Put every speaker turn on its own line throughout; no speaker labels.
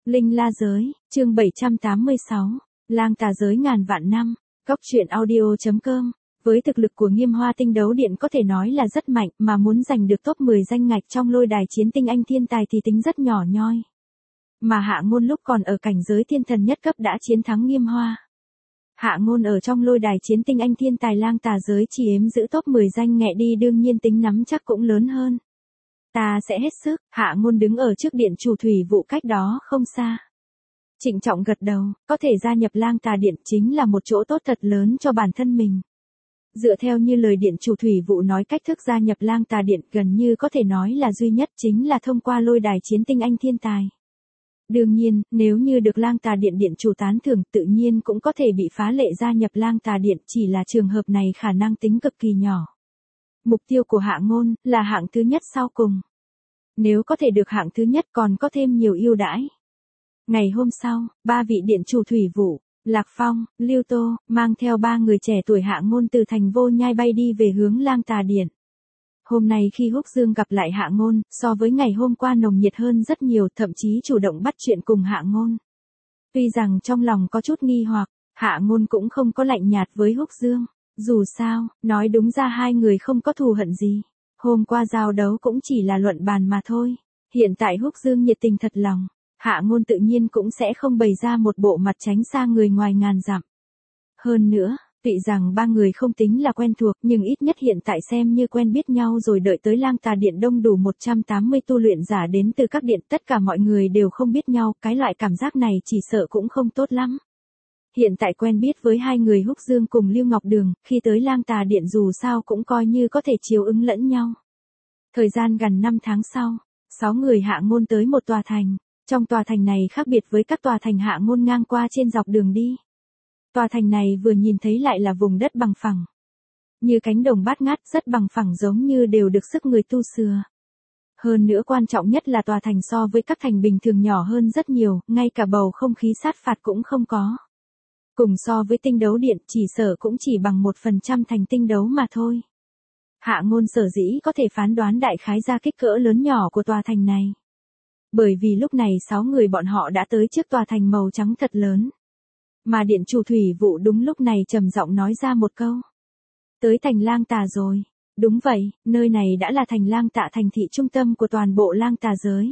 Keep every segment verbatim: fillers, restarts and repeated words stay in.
Linh La Giới, chương bảy trăm tám mươi sáu, Lang Tà Giới ngàn vạn năm, Cốc truyện audio.com. Với thực lực của Nghiêm Hoa Tinh Đấu Điện có thể nói là rất mạnh, mà muốn giành được top mười danh ngạch trong lôi đài chiến tinh anh thiên tài thì tính rất nhỏ nhoi. Mà Hạ Ngôn lúc còn ở cảnh giới thiên thần nhất cấp đã chiến thắng Nghiêm Hoa. Hạ Ngôn ở trong lôi đài chiến tinh anh thiên tài Lang Tà Giới chỉ ếm giữ top mười danh nghệ đi, đương nhiên tính nắm chắc cũng lớn hơn. Ta sẽ hết sức. Hạ Ngôn đứng ở trước điện chủ thủy vụ cách đó không xa. Trịnh trọng gật đầu, có thể gia nhập Lang Tà Điện chính là một chỗ tốt thật lớn cho bản thân mình. Dựa theo như lời điện chủ thủy vụ nói, cách thức gia nhập Lang Tà Điện gần như có thể nói là duy nhất chính là thông qua lôi đài chiến tinh anh thiên tài. Đương nhiên, nếu như được Lang Tà Điện điện chủ tán thưởng, tự nhiên cũng có thể bị phá lệ gia nhập Lang Tà Điện, chỉ là trường hợp này khả năng tính cực kỳ nhỏ. Mục tiêu của Hạ Ngôn là hạng thứ nhất sau cùng. Nếu có thể được hạng thứ nhất còn có thêm nhiều ưu đãi. Ngày hôm sau, ba vị điện chủ thủy vụ, Lạc Phong, Lưu Tô, mang theo ba người trẻ tuổi Hạ Ngôn từ thành Vô Nhai bay đi về hướng Lang Tà Điện. Hôm nay khi Húc Dương gặp lại Hạ Ngôn, so với ngày hôm qua nồng nhiệt hơn rất nhiều, thậm chí chủ động bắt chuyện cùng Hạ Ngôn. Tuy rằng trong lòng có chút nghi hoặc, Hạ Ngôn cũng không có lạnh nhạt với Húc Dương. Dù sao, nói đúng ra hai người không có thù hận gì. Hôm qua giao đấu cũng chỉ là luận bàn mà thôi. Hiện tại Húc Dương nhiệt tình thật lòng, Hạ Ngôn tự nhiên cũng sẽ không bày ra một bộ mặt tránh xa người ngoài ngàn dặm. Hơn nữa, tuy rằng ba người không tính là quen thuộc, nhưng ít nhất hiện tại xem như quen biết nhau rồi. Đợi tới Lang Tà Điện đông đủ một trăm tám mươi tu luyện giả đến từ các điện, tất cả mọi người đều không biết nhau, cái loại cảm giác này chỉ sợ cũng không tốt lắm. Hiện tại quen biết với hai người Húc Dương cùng Lưu Ngọc Đường, khi tới Lang Tà Điện dù sao cũng coi như có thể chiếu ứng lẫn nhau. Thời gian gần năm tháng sau, sáu người Hạ Ngôn tới một tòa thành. Trong tòa thành này khác biệt với các tòa thành Hạ Ngôn ngang qua trên dọc đường đi. Tòa thành này vừa nhìn thấy lại là vùng đất bằng phẳng. Như cánh đồng bát ngát, rất bằng phẳng, giống như đều được sức người tu sửa. Hơn nữa quan trọng nhất là tòa thành so với các thành bình thường nhỏ hơn rất nhiều, ngay cả bầu không khí sát phạt cũng không có. Cùng so với tinh đấu điện, chỉ sợ cũng chỉ bằng một phần trăm thành tinh đấu mà thôi. Hạ Ngôn sở dĩ có thể phán đoán đại khái ra kích cỡ lớn nhỏ của tòa thành này. Bởi vì lúc này sáu người bọn họ đã tới trước tòa thành màu trắng thật lớn. Mà điện chủ thủy vụ đúng lúc này trầm giọng nói ra một câu. Tới thành Lang Tà rồi. Đúng vậy, nơi này đã là thành Lang Tà, thành thị trung tâm của toàn bộ Lang Tà giới.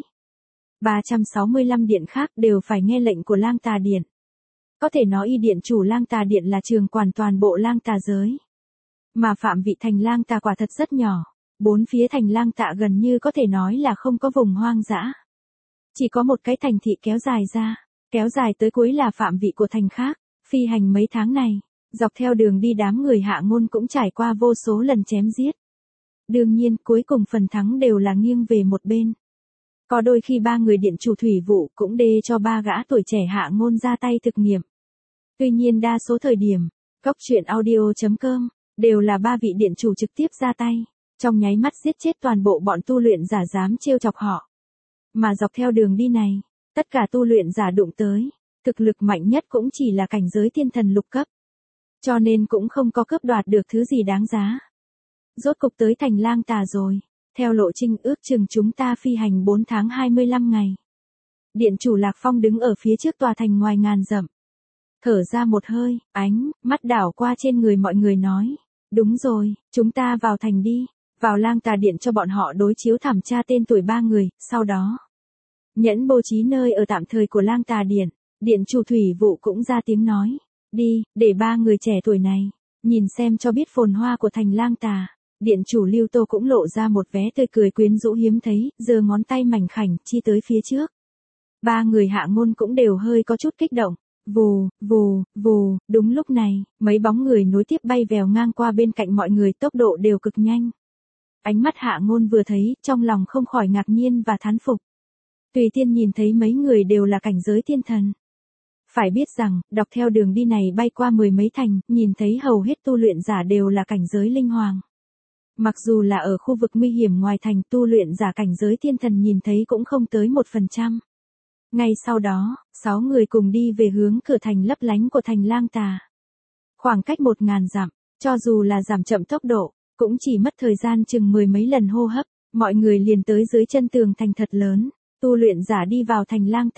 ba trăm sáu mươi lăm điện khác đều phải nghe lệnh của Lang Tà Điện. Có thể nói y điện chủ Lang Tà Điện là trường quản toàn bộ Lang Tà giới. Mà phạm vị thành Lang Tà quả thật rất nhỏ. Bốn phía thành Lang Tà gần như có thể nói là không có vùng hoang dã. Chỉ có một cái thành thị kéo dài ra, kéo dài tới cuối là phạm vị của thành khác. Phi hành mấy tháng này, dọc theo đường đi đám người Hạ Ngôn cũng trải qua vô số lần chém giết. Đương nhiên, cuối cùng phần thắng đều là nghiêng về một bên. Có đôi khi ba người điện chủ thủy vụ cũng đê cho ba gã tuổi trẻ Hạ Ngôn ra tay thực nghiệm. Tuy nhiên đa số thời điểm, Cốc truyện audio.com, đều là ba vị điện chủ trực tiếp ra tay, trong nháy mắt giết chết toàn bộ bọn tu luyện giả dám trêu chọc họ. Mà dọc theo đường đi này, tất cả tu luyện giả đụng tới, thực lực mạnh nhất cũng chỉ là cảnh giới thiên thần lục cấp. Cho nên cũng không có cướp đoạt được thứ gì đáng giá. Rốt cục tới thành Lang Tà rồi. Theo lộ trình ước chừng chúng ta phi hành bốn tháng hai mươi lăm ngày. Điện chủ Lạc Phong đứng ở phía trước tòa thành ngoài ngàn dặm. Thở ra một hơi, ánh mắt đảo qua trên người mọi người nói. Đúng rồi, chúng ta vào thành đi. Vào Lang Tà Điện cho bọn họ đối chiếu thẩm tra tên tuổi ba người, sau đó nhẫn bố trí nơi ở tạm thời của Lang Tà Điện. Điện chủ thủy vụ cũng ra tiếng nói. Đi, để ba người trẻ tuổi này nhìn xem cho biết phồn hoa của thành Lang Tà. Điện chủ Lưu Tô cũng lộ ra một vé tươi cười quyến rũ hiếm thấy, giơ ngón tay mảnh khảnh chi tới phía trước. Ba người Hạ Ngôn cũng đều hơi có chút kích động. Vù, vù, vù, đúng lúc này, mấy bóng người nối tiếp bay vèo ngang qua bên cạnh mọi người, tốc độ đều cực nhanh. Ánh mắt Hạ Ngôn vừa thấy, trong lòng không khỏi ngạc nhiên và thán phục. Tùy Tiên nhìn thấy mấy người đều là cảnh giới thiên thần. Phải biết rằng, đọc theo đường đi này bay qua mười mấy thành, nhìn thấy hầu hết tu luyện giả đều là cảnh giới linh hoàng. Mặc dù là ở khu vực nguy hiểm ngoài thành, tu luyện giả cảnh giới thiên thần nhìn thấy cũng không tới một phần trăm. Ngay sau đó, sáu người cùng đi về hướng cửa thành lấp lánh của thành Lang Tà. Khoảng cách một ngàn dặm, cho dù là giảm chậm tốc độ, cũng chỉ mất thời gian chừng mười mấy lần hô hấp, mọi người liền tới dưới chân tường thành thật lớn. Tu luyện giả đi vào thành Lang Tà,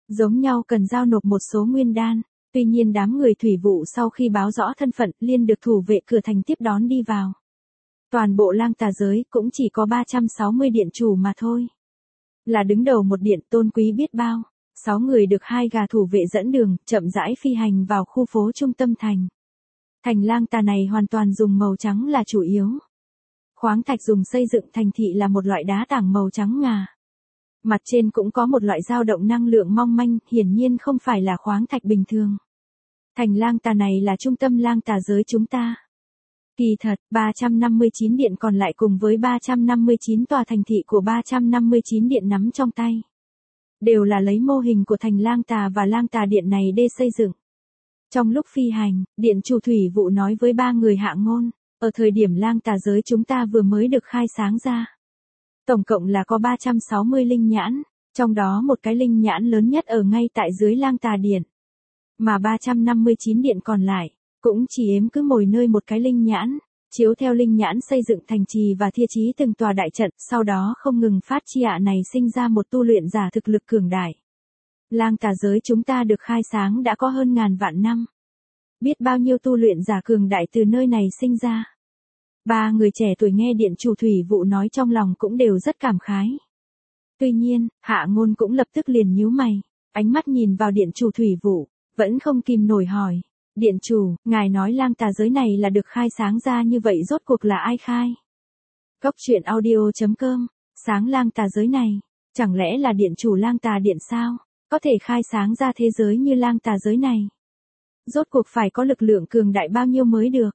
Giống nhau cần giao nộp một số nguyên đan, tuy nhiên đám người thủy vụ sau khi báo rõ thân phận liên được thủ vệ cửa thành tiếp đón đi vào. Toàn bộ lang tà giới cũng chỉ có ba trăm sáu mươi điện chủ mà thôi. Là đứng đầu một điện tôn quý biết bao, sáu người được hai gà thủ vệ dẫn đường, chậm rãi phi hành vào khu phố trung tâm thành. Thành lang tà này hoàn toàn dùng màu trắng là chủ yếu. Khoáng thạch dùng xây dựng thành thị là một loại đá tảng màu trắng ngà. Mặt trên cũng có một loại dao động năng lượng mong manh, hiển nhiên không phải là khoáng thạch bình thường. Thành lang tà này là trung tâm lang tà giới chúng ta. Kỳ thật, ba trăm năm mươi chín điện còn lại cùng với ba trăm năm mươi chín tòa thành thị của ba trăm năm mươi chín điện nắm trong tay. Đều là lấy mô hình của thành lang tà và lang tà điện này để xây dựng. Trong lúc phi hành, điện chủ thủy vụ nói với ba người Hạ Ngôn, ở thời điểm lang tà giới chúng ta vừa mới được khai sáng ra. Tổng cộng là có ba trăm sáu mươi linh nhãn, trong đó một cái linh nhãn lớn nhất ở ngay tại dưới lang tà điện. Mà ba trăm năm mươi chín điện còn lại, cũng chỉ ếm cứ mồi nơi một cái linh nhãn, chiếu theo linh nhãn xây dựng thành trì và thiết trí từng tòa đại trận, sau đó không ngừng phát chi ạ này sinh ra một tu luyện giả thực lực cường đại. Lang tà giới chúng ta được khai sáng đã có hơn ngàn vạn năm. Biết bao nhiêu tu luyện giả cường đại từ nơi này sinh ra. Ba người trẻ tuổi nghe điện chủ thủy vụ nói trong lòng cũng đều rất cảm khái. Tuy nhiên, Hạ Ngôn cũng lập tức liền nhíu mày, ánh mắt nhìn vào điện chủ thủy vụ, vẫn không kìm nổi hỏi. Điện chủ, ngài nói lang tà giới này là được khai sáng ra như vậy rốt cuộc là ai khai? Cốc truyện audio chấm com, sáng lang tà giới này, chẳng lẽ là điện chủ lang tà điện sao? Có thể khai sáng ra thế giới như lang tà giới này. Rốt cuộc phải có lực lượng cường đại bao nhiêu mới được?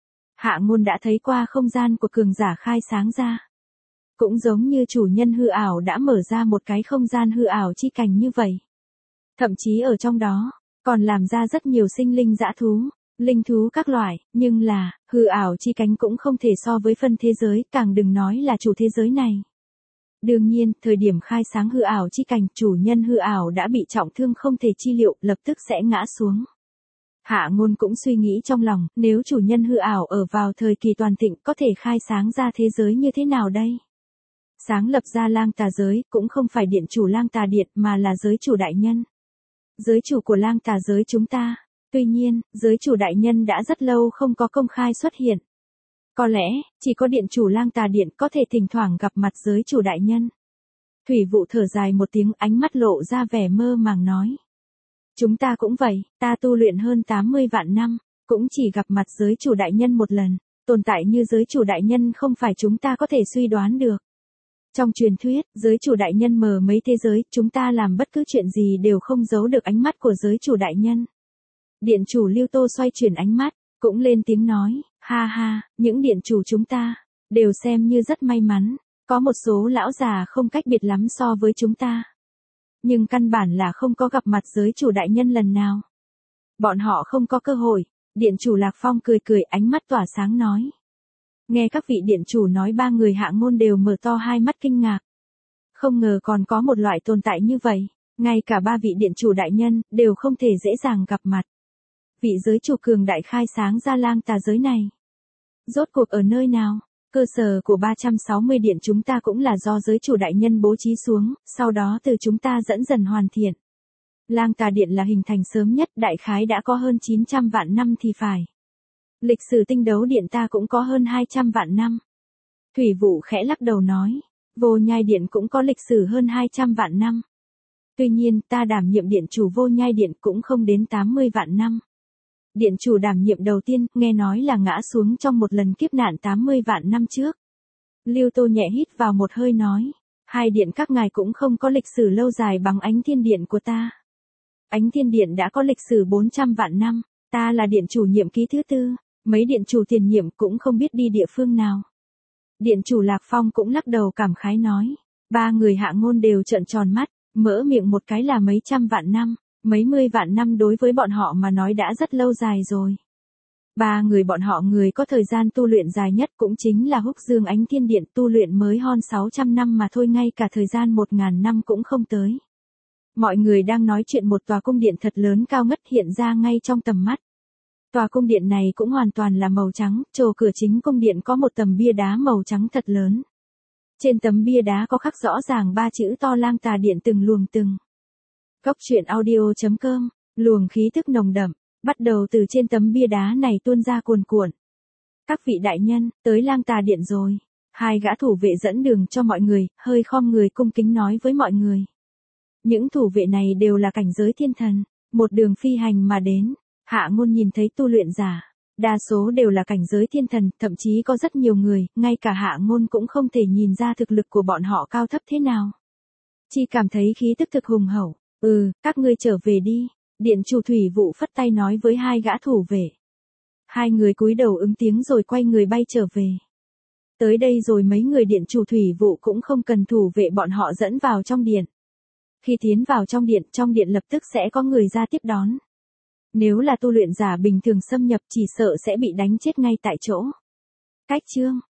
Hạ Ngôn đã thấy qua không gian của cường giả khai sáng ra. Cũng giống như chủ nhân hư ảo đã mở ra một cái không gian hư ảo chi cảnh như vậy. Thậm chí ở trong đó, còn làm ra rất nhiều sinh linh dã thú, linh thú các loại, nhưng là, hư ảo chi cánh cũng không thể so với phân thế giới, càng đừng nói là chủ thế giới này. Đương nhiên, thời điểm khai sáng hư ảo chi cảnh, chủ nhân hư ảo đã bị trọng thương không thể chi liệu, lập tức sẽ ngã xuống. Hạ Ngôn cũng suy nghĩ trong lòng, nếu chủ nhân hư ảo ở vào thời kỳ toàn thịnh có thể khai sáng ra thế giới như thế nào đây? Sáng lập ra lang tà giới, cũng không phải điện chủ lang tà điện mà là giới chủ đại nhân. Giới chủ của lang tà giới chúng ta. Tuy nhiên, giới chủ đại nhân đã rất lâu không có công khai xuất hiện. Có lẽ, chỉ có điện chủ lang tà điện có thể thỉnh thoảng gặp mặt giới chủ đại nhân. Thủy vụ thở dài một tiếng, ánh mắt lộ ra vẻ mơ màng nói. Chúng ta cũng vậy, ta tu luyện hơn tám mươi vạn năm, cũng chỉ gặp mặt giới chủ đại nhân một lần, tồn tại như giới chủ đại nhân không phải chúng ta có thể suy đoán được. Trong truyền thuyết, giới chủ đại nhân mở mấy thế giới, chúng ta làm bất cứ chuyện gì đều không giấu được ánh mắt của giới chủ đại nhân. Điện chủ Lưu Tô xoay chuyển ánh mắt, cũng lên tiếng nói, ha ha, những điện chủ chúng ta, đều xem như rất may mắn, có một số lão già không cách biệt lắm so với chúng ta. Nhưng căn bản là không có gặp mặt giới chủ đại nhân lần nào. Bọn họ không có cơ hội, điện chủ Lạc Phong cười cười ánh mắt tỏa sáng nói. Nghe các vị điện chủ nói ba người Hạ Ngôn đều mở to hai mắt kinh ngạc. Không ngờ còn có một loại tồn tại như vậy, ngay cả ba vị điện chủ đại nhân đều không thể dễ dàng gặp mặt. Vị giới chủ cường đại khai sáng ra lang tà giới này. Rốt cuộc ở nơi nào? Cơ sở của ba trăm sáu mươi điện chúng ta cũng là do giới chủ đại nhân bố trí xuống, sau đó từ chúng ta dẫn dần hoàn thiện. Lang tà điện là hình thành sớm nhất, đại khái đã có hơn chín trăm vạn năm thì phải. Lịch sử tinh đấu điện ta cũng có hơn hai trăm vạn năm. Thủy vụ khẽ lắc đầu nói, vô nhai điện cũng có lịch sử hơn hai trăm vạn năm. Tuy nhiên ta đảm nhiệm điện chủ vô nhai điện cũng không đến tám mươi vạn năm. Điện chủ đảm nhiệm đầu tiên, nghe nói là ngã xuống trong một lần kiếp nạn tám mươi vạn năm trước. Lưu Tô nhẹ hít vào một hơi nói, hai điện các ngài cũng không có lịch sử lâu dài bằng Ánh Thiên Điện của ta. Ánh Thiên Điện đã có lịch sử bốn trăm vạn năm, ta là điện chủ nhiệm ký thứ tư, mấy điện chủ tiền nhiệm cũng không biết đi địa phương nào. Điện chủ Lạc Phong cũng lắc đầu cảm khái nói, ba người Hạ Ngôn đều trợn tròn mắt, mở miệng một cái là mấy trăm vạn năm. Mấy mươi vạn năm đối với bọn họ mà nói đã rất lâu dài rồi. Ba người bọn họ người có thời gian tu luyện dài nhất cũng chính là Húc Dương Ánh Thiên Điện tu luyện mới hơn sáu trăm năm mà thôi, ngay cả thời gian một nghìn năm cũng không tới. Mọi người đang nói chuyện một tòa cung điện thật lớn cao ngất hiện ra ngay trong tầm mắt. Tòa cung điện này cũng hoàn toàn là màu trắng, trồ cửa chính cung điện có một tấm bia đá màu trắng thật lớn. Trên tấm bia đá có khắc rõ ràng ba chữ to lang tà điện từng luồng từng. Cốc truyện audio chấm com, luồng khí tức nồng đậm, bắt đầu từ trên tấm bia đá này tuôn ra cuồn cuộn. Các vị đại nhân, tới lang tà điện rồi. Hai gã thủ vệ dẫn đường cho mọi người, hơi khom người cung kính nói với mọi người. Những thủ vệ này đều là cảnh giới thiên thần, một đường phi hành mà đến. Hạ Ngôn nhìn thấy tu luyện giả, đa số đều là cảnh giới thiên thần, thậm chí có rất nhiều người, ngay cả Hạ Ngôn cũng không thể nhìn ra thực lực của bọn họ cao thấp thế nào. Chỉ cảm thấy khí tức thực hùng hậu. Ừ, các ngươi trở về đi. Điện chủ thủy vụ phất tay nói với hai gã thủ vệ. Hai người cúi đầu ứng tiếng rồi quay người bay trở về. Tới đây rồi mấy người điện chủ thủy vụ cũng không cần thủ vệ bọn họ dẫn vào trong điện. Khi tiến vào trong điện, trong điện lập tức sẽ có người ra tiếp đón. Nếu là tu luyện giả bình thường xâm nhập chỉ sợ sẽ bị đánh chết ngay tại chỗ. Cách chương